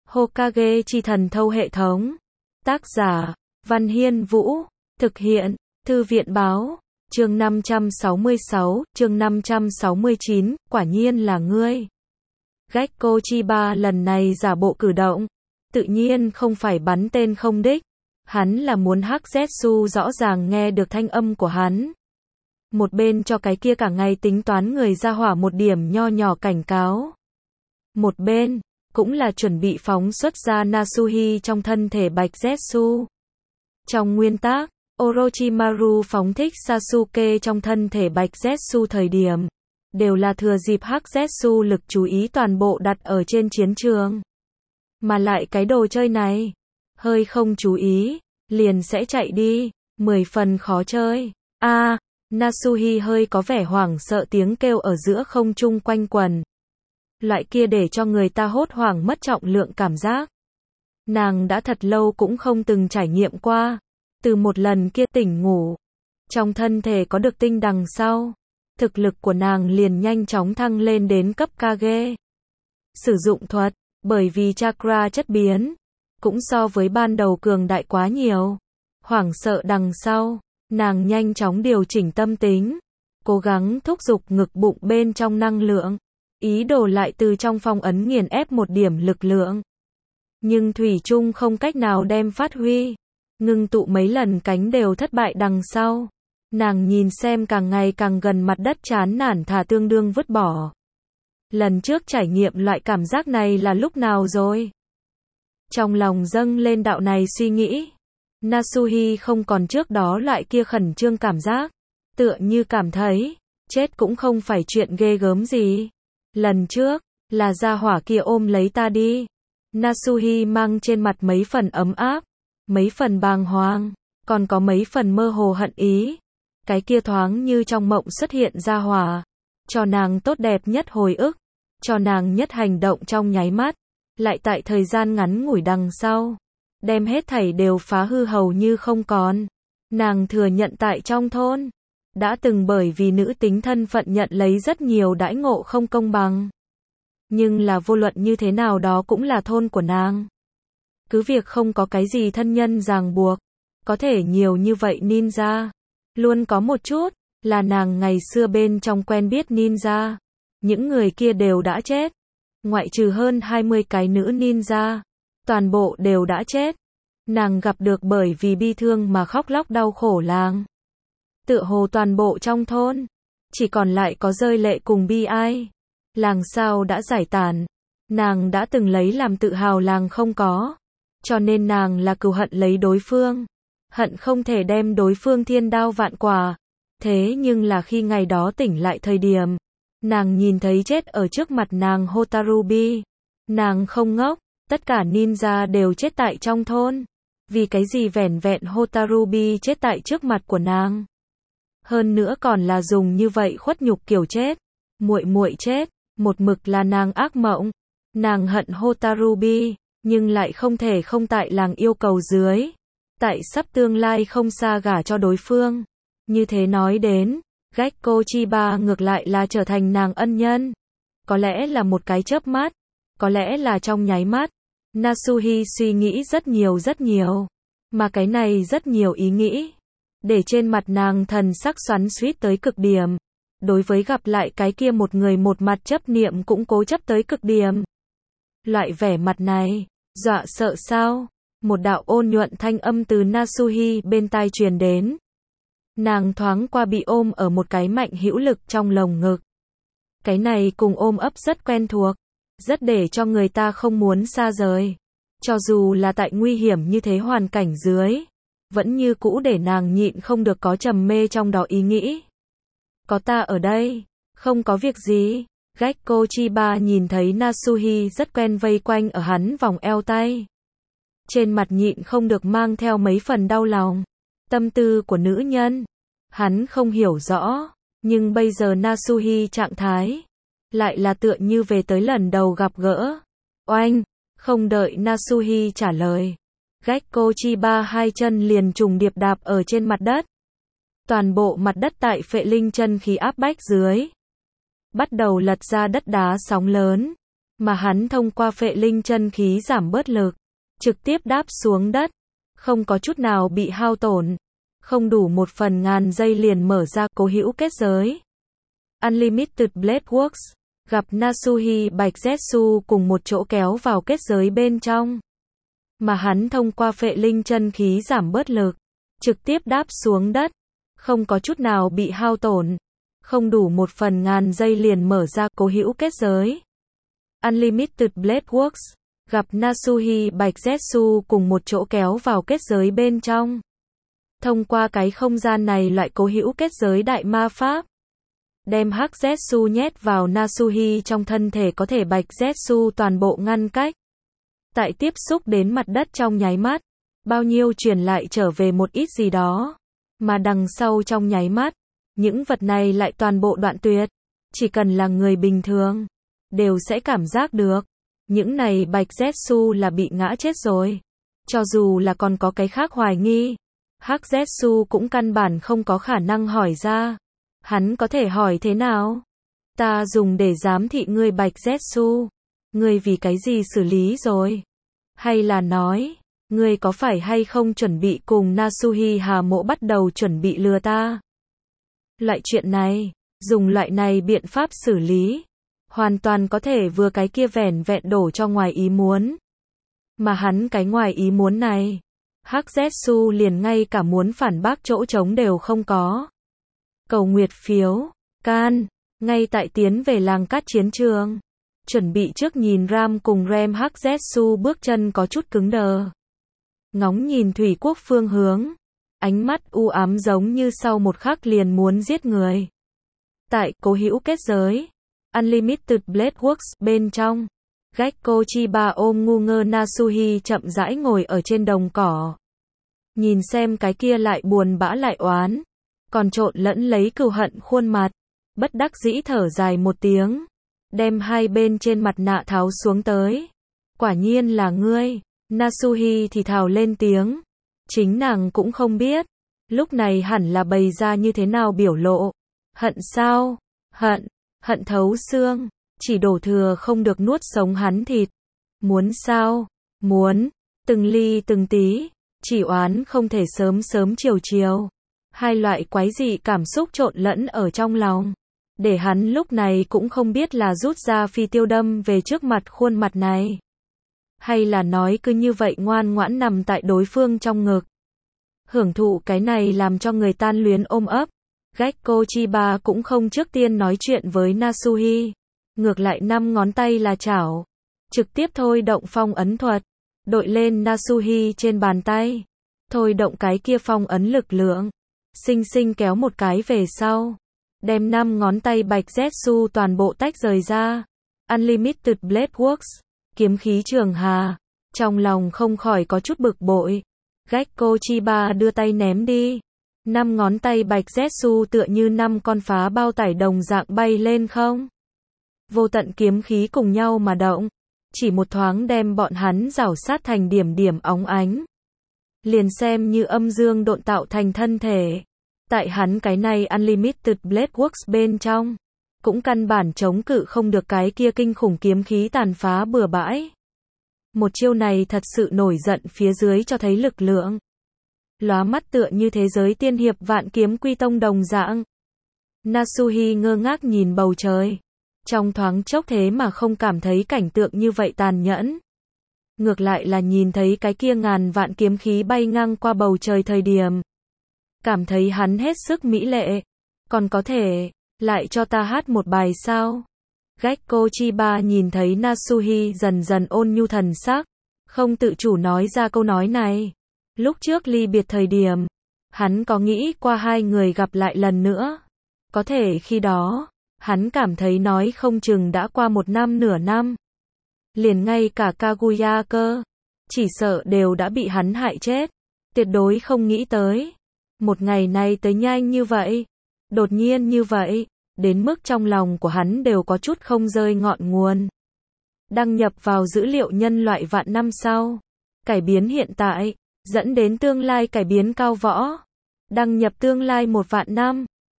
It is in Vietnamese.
Hokage chi thần thâu hệ thống. Tác giả, Văn Hiên Vũ. Thực hiện, Thư viện Báo. Chương 566, chương 569, quả nhiên là ngươi. Gekko Chiba lần này giả bộ cử động. Tự nhiên không phải bắn tên không đích. Hắn là muốn Hắc Zetsu rõ ràng nghe được thanh âm của hắn. Một bên cho cái kia cả ngày tính toán người ra hỏa một điểm nho nhỏ cảnh cáo. Một bên, cũng là chuẩn bị phóng xuất ra Nasuhi trong thân thể Bạch Zetsu. Trong nguyên tác, Orochimaru phóng thích Sasuke trong thân thể Bạch Zetsu thời điểm, đều là thừa dịp Hắc Zetsu lực chú ý toàn bộ đặt ở trên chiến trường. Mà lại cái đồ chơi này, hơi không chú ý, liền sẽ chạy đi, 10 phần khó chơi. Nasuhi hơi có vẻ hoảng sợ tiếng kêu ở giữa không trung quanh quần. Loại kia để cho người ta hốt hoảng mất trọng lượng cảm giác. Nàng đã thật lâu cũng không từng trải nghiệm qua. Từ một lần kia tỉnh ngủ, trong thân thể có được tinh đằng sau, thực lực của nàng liền nhanh chóng thăng lên đến cấp Kage. Sử dụng thuật, bởi vì chakra chất biến, cũng so với ban đầu cường đại quá nhiều. Hoảng sợ đằng sau, nàng nhanh chóng điều chỉnh tâm tính, cố gắng thúc giục ngực bụng bên trong năng lượng, ý đồ lại từ trong phong ấn nghiền ép một điểm lực lượng. Nhưng thủy chung không cách nào đem phát huy. Ngưng tụ mấy lần cánh đều thất bại đằng sau. Nàng nhìn xem càng ngày càng gần mặt đất chán nản thà tương đương vứt bỏ. Lần trước trải nghiệm loại cảm giác này là lúc nào rồi? Trong lòng dâng lên đạo này suy nghĩ. Nasuhi không còn trước đó loại kia khẩn trương cảm giác. Tựa như cảm thấy, chết cũng không phải chuyện ghê gớm gì. Lần trước, là gia hỏa kia ôm lấy ta đi. Nasuhi mang trên mặt mấy phần ấm áp. Mấy phần bàng hoàng, còn có mấy phần mơ hồ hận ý. Cái kia thoáng như trong mộng xuất hiện ra hỏa, cho nàng tốt đẹp nhất hồi ức, cho nàng nhất hành động trong nháy mắt, lại tại thời gian ngắn ngủi đằng sau, đem hết thảy đều phá hư hầu như không còn. Nàng thừa nhận tại trong thôn, đã từng bởi vì nữ tính thân phận nhận lấy rất nhiều đãi ngộ không công bằng. Nhưng là vô luận như thế nào đó cũng là thôn của nàng. Cứ việc không có cái gì thân nhân ràng buộc, có thể nhiều như vậy ninja. Luôn có một chút, là nàng ngày xưa bên trong quen biết ninja. Những người kia đều đã chết. Ngoại trừ hơn 20 cái nữ ninja. Toàn bộ đều đã chết. Nàng gặp được bởi vì bi thương mà khóc lóc đau khổ làng. Tựa hồ toàn bộ trong thôn. Chỉ còn lại có rơi lệ cùng bi ai. Làng sao đã giải tán. Nàng đã từng lấy làm tự hào làng không có. Cho nên nàng là cừu hận lấy đối phương. Hận không thể đem đối phương thiên đao vạn quả. Thế nhưng là khi ngày đó tỉnh lại thời điểm, nàng nhìn thấy chết ở trước mặt nàng Hotarubi. Nàng không ngốc, tất cả ninja đều chết tại trong thôn. Vì cái gì vẻn vẹn Hotarubi chết tại trước mặt của nàng. Hơn nữa còn là dùng như vậy khuất nhục kiểu chết. Muội muội chết, một mực là nàng ác mộng. Nàng hận Hotarubi. Nhưng lại không thể không tại làng yêu cầu dưới. Tại sắp tương lai không xa gả cho đối phương. Như thế nói đến, Gekko Chiba ngược lại là trở thành nàng ân nhân. Có lẽ là một cái chớp mắt. Có lẽ là trong nháy mắt. Nasuhi suy nghĩ rất nhiều. Mà cái này rất nhiều ý nghĩ. Để trên mặt nàng thần sắc xoắn xuýt tới cực điểm. Đối với gặp lại cái kia một người một mặt chấp niệm cũng cố chấp tới cực điểm. Loại vẻ mặt này, dọa sợ sao? Một đạo ôn nhuận thanh âm từ Nasuhi bên tai truyền đến. Nàng thoáng qua bị ôm ở một cái mạnh hữu lực trong lồng ngực. Cái này cùng ôm ấp rất quen thuộc, rất để cho người ta không muốn xa rời. Cho dù là tại nguy hiểm như thế hoàn cảnh dưới, vẫn như cũ để nàng nhịn không được có trầm mê trong đó ý nghĩ. Có ta ở đây, không có việc gì. Gekko Chiba nhìn thấy Nasuhi rất quen vây quanh ở hắn vòng eo tay. Trên mặt nhịn không được mang theo mấy phần đau lòng. Tâm tư của nữ nhân, hắn không hiểu rõ, nhưng bây giờ Nasuhi trạng thái, lại là tựa như về tới lần đầu gặp gỡ. Oanh, không đợi Nasuhi trả lời. Gekko Chiba hai chân liền trùng điệp đạp ở trên mặt đất. Toàn bộ mặt đất tại phệ linh chân khí áp bách dưới. Bắt đầu lật ra đất đá sóng lớn. mà hắn thông qua phệ linh chân khí giảm bớt lực, trực tiếp đáp xuống đất, không có chút nào bị hao tổn, không đủ 1/1000 giây liền mở ra cố hữu kết giới. Unlimited Blade Works, gặp Nasuhi Bạch Zetsu cùng một chỗ kéo vào kết giới bên trong, mà hắn thông qua phệ linh chân khí giảm bớt lực, trực tiếp đáp xuống đất, không có chút nào bị hao tổn, không đủ 1/1000 giây liền mở ra cố hữu kết giới. Unlimited Blade Works, gặp Nasuhi Bạch Zetsu cùng một chỗ kéo vào kết giới bên trong, thông qua cái không gian này loại cố hữu kết giới đại ma pháp, đem hắc Zetsu nhét vào Nasuhi trong thân thể có thể Bạch Zetsu toàn bộ ngăn cách. Tại tiếp xúc đến mặt đất trong nháy mắt, bao nhiêu truyền lại trở về một ít gì đó, mà đằng sau trong nháy mắt, những vật này lại toàn bộ đoạn tuyệt. Chỉ cần là người bình thường, đều sẽ cảm giác được, những này Bạch Zetsu là bị ngã chết rồi. Cho dù là còn có cái khác hoài nghi, hắc Zetsu cũng căn bản không có khả năng hỏi ra. Hắn có thể hỏi thế nào? Ta dùng để giám thị ngươi Bạch Zetsu, ngươi vì cái gì xử lý rồi? Hay là nói, ngươi có phải hay không chuẩn bị cùng Nasuhi Hà Mộ bắt đầu chuẩn bị lừa ta? Loại chuyện này, dùng loại này biện pháp xử lý, hoàn toàn có thể vừa cái kia vẻn vẹn đổ cho ngoài ý muốn. Mà hắn cái ngoài ý muốn này, hắc Zetsu liền ngay cả muốn phản bác chỗ trống đều không có. Cầu nguyệt phiếu, can, ngay tại tiến về làng cát chiến trường. Chuẩn bị trước nhìn Ram cùng Rem hắc Zetsu bước chân có chút cứng đờ. Ngóng nhìn thủy quốc phương hướng, ánh mắt u ám giống như sau một khắc liền muốn giết người. Tại cố hữu kết giới, Unlimited Blade Works bên trong, Gekko Chiba ôm ngu ngơ Nasuhi chậm rãi ngồi ở trên đồng cỏ. Nhìn xem cái kia lại buồn bã lại oán, còn trộn lẫn lấy cừu hận khuôn mặt, bất đắc dĩ thở dài một tiếng, đem hai bên trên mặt nạ tháo xuống tới. Quả nhiên là ngươi, Nasuhi thì thào lên tiếng. Chính nàng cũng không biết, lúc này hẳn là bày ra như thế nào biểu lộ. Hận sao? Hận, hận thấu xương, chỉ đổ thừa không được nuốt sống hắn thịt. Muốn sao? Muốn, từng ly từng tí, chỉ oán không thể sớm sớm chiều chiều. Hai loại quái dị cảm xúc trộn lẫn ở trong lòng, để hắn lúc này cũng không biết là rút ra phi tiêu đâm về trước mặt khuôn mặt này, hay là nói cứ như vậy ngoan ngoãn nằm tại đối phương trong ngực, hưởng thụ cái này làm cho người tan luyến ôm ấp. Gekko Chiba cũng không trước tiên nói chuyện với Nasuhi, ngược lại 5 ngón tay là chảo, trực tiếp thôi động phong ấn thuật, đội lên Nasuhi trên bàn tay, thôi động cái kia phong ấn lực lượng, xinh xinh kéo một cái về sau, đem 5 ngón tay Bạch Zetsu toàn bộ tách rời ra. Unlimited Blade Works, kiếm khí trường hà, trong lòng không khỏi có chút bực bội. Gekko Chiba đưa tay ném đi, 5 ngón tay Bạch Zetsu tựa như 5 con phá bao tải đồng dạng bay lên không. Vô tận kiếm khí cùng nhau mà động, chỉ một thoáng đem bọn hắn rảo sát thành điểm điểm óng ánh. Liền xem như âm dương độn tạo thành thân thể. Tại hắn cái này Unlimited Blade Works bên trong, cũng căn bản chống cự không được cái kia kinh khủng kiếm khí tàn phá bừa bãi. Một chiêu này thật sự nổi giận phía dưới cho thấy lực lượng. Lóa mắt tựa như thế giới tiên hiệp vạn kiếm quy tông đồng dạng. Nasuhi ngơ ngác nhìn bầu trời. Trong thoáng chốc thế mà không cảm thấy cảnh tượng như vậy tàn nhẫn. Ngược lại là nhìn thấy cái kia ngàn vạn kiếm khí bay ngang qua bầu trời thời điểm. Cảm thấy hắn hết sức mỹ lệ. Còn có thể, lại cho ta hát một bài sao? Gekko Chiba nhìn thấy Nasuhi dần dần ôn nhu thần sắc, không tự chủ nói ra câu nói này. Lúc trước ly biệt thời điểm, hắn có nghĩ qua hai người gặp lại lần nữa. Có thể khi đó, hắn cảm thấy nói không chừng đã qua 1 năm nửa năm. Liền ngay cả Kaguya cơ, chỉ sợ đều đã bị hắn hại chết. Tuyệt đối không nghĩ tới. Một ngày này tới nhanh như vậy, đột nhiên như vậy, đến mức trong lòng của hắn đều có chút không rơi ngọn nguồn. Đăng nhập vào dữ liệu nhân loại vạn năm sau. Cải biến hiện tại, dẫn đến tương lai cải biến cao võ. Đăng nhập tương lai 1 vạn năm.